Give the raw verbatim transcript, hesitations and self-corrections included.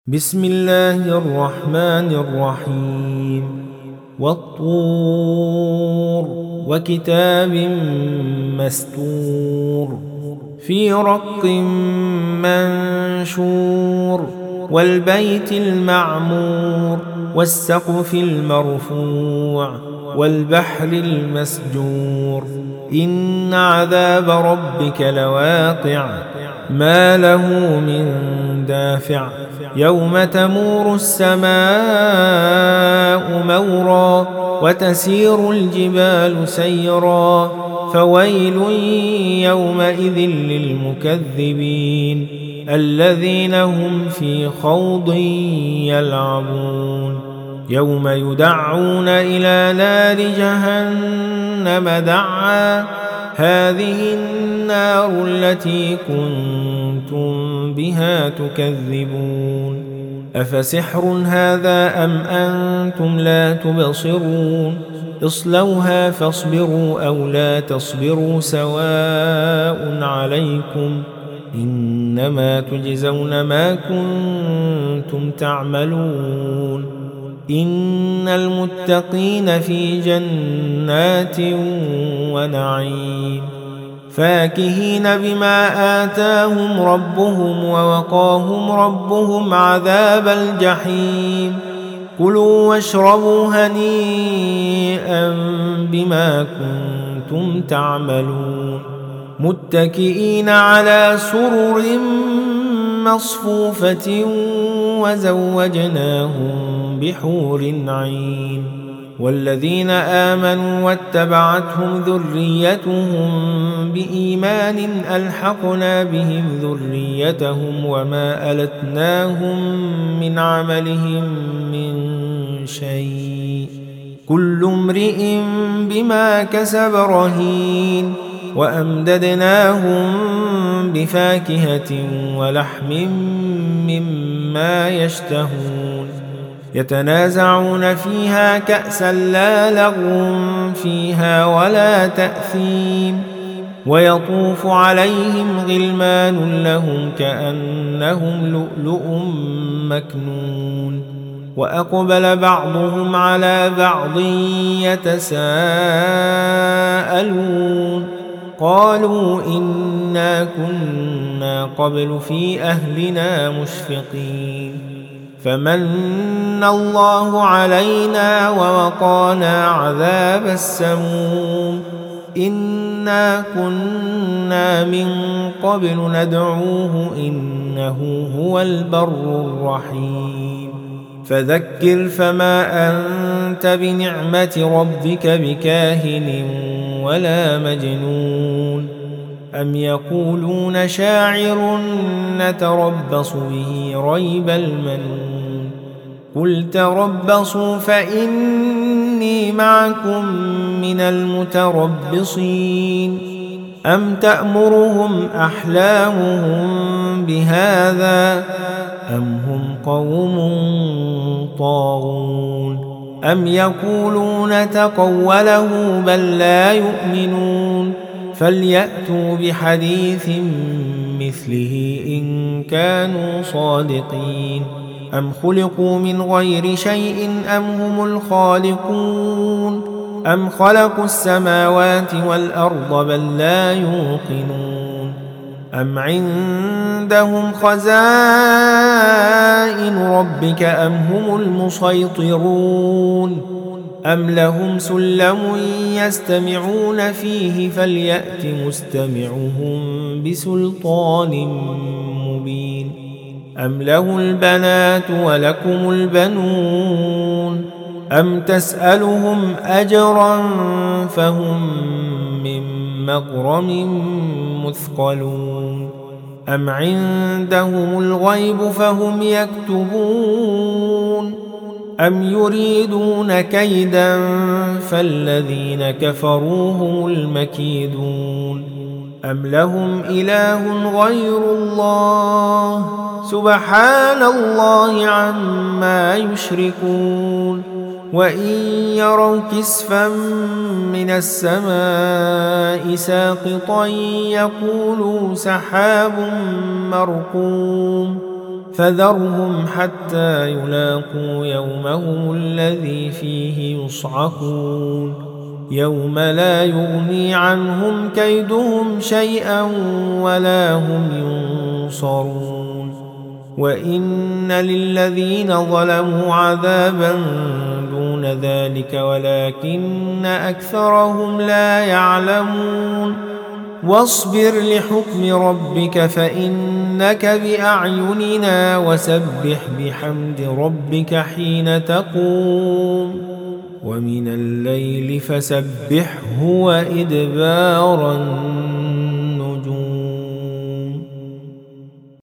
بسم الله الرحمن الرحيم والطور وكتاب مستور في رق منشور والبيت المعمور والسقف المرفوع والبحر المسجور إن عذاب ربك لواقع ما له من دافع يوم تمور السماء مورا وتسير الجبال سيرا فويل يومئذ للمكذبين الذين هم في خوض يلعبون يوم يدعون إلى نار جهنم دعا هذه النار التي كنتم بها تكذبون أفسحر هذا أم أنتم لا تبصرون اصلوها فاصبروا أو لا تصبروا سواء عليكم إنما تجزون ما كنتم تعملون إن المتقين في جنات ونعيم فاكهين بما آتاهم ربهم ووقاهم ربهم عذاب الجحيم كلوا واشربوا هنيئا بما كنتم تعملون متكئين على سرر مصفوفة وزوجناهم بحور عين والذين آمنوا واتبعتهم ذريتهم بإيمان ألحقنا بهم ذريتهم وما ألتناهم من عملهم من شيء كل امرئ بما كسب رهين وأمددناهم بفاكهة ولحم مما يشتهون يتنازعون فيها كأسا لا لغو فيها ولا تأثيم ويطوف عليهم غلمان لهم كأنهم لؤلؤ مكنون وأقبل بعضهم على بعض يتساءلون قالوا إنا كنا قبل في أهلنا مشفقين فمن الله علينا ووقانا عذاب السموم إنا كنا من قبل ندعوه إنه هو البر الرحيم فذكر فما أنت بنعمة ربك بكاهن ولا مجنون أم يقولون شاعر نتربص به ريب المنون قل تربصوا فإني معكم من المتربصين أم تأمرهم أحلامهم بهذا أم هم قوم طاغون أم يقولون تقوله بل لا يؤمنون فليأتوا بحديث مثله إن كانوا صادقين أم خلقوا من غير شيء أم هم الخالقون أم خلقوا السماوات والأرض بل لا يوقنون أم عندهم خزائن ربك أم هم المسيطرون أم لهم سلم يستمعون فيه فليأت مستمعهم بسلطان مبين أم له البنات ولكم البنون أم تسألهم أجرا فهم من مغرم مثقلون أم عندهم الغيب فهم يكتبون أم يريدون كيدا فالذين كفروا هم المكيدون أم لهم إله غير الله سبحان الله عما يشركون وإن يروا كسفا من السماء ساقطا يقولوا سحاب مرقوم فذرهم حتى يلاقوا يومهم الذي فيه يصعقون يوم لا يغني عنهم كيدهم شيئا ولا هم ينصرون وإن للذين ظلموا عذابا دون ذلك ولكن أكثرهم لا يعلمون واصبر لحكم ربك فإنك بأعيننا وسبح بحمد ربك حين تقوم ومن الليل فسبحه وإدبار النجوم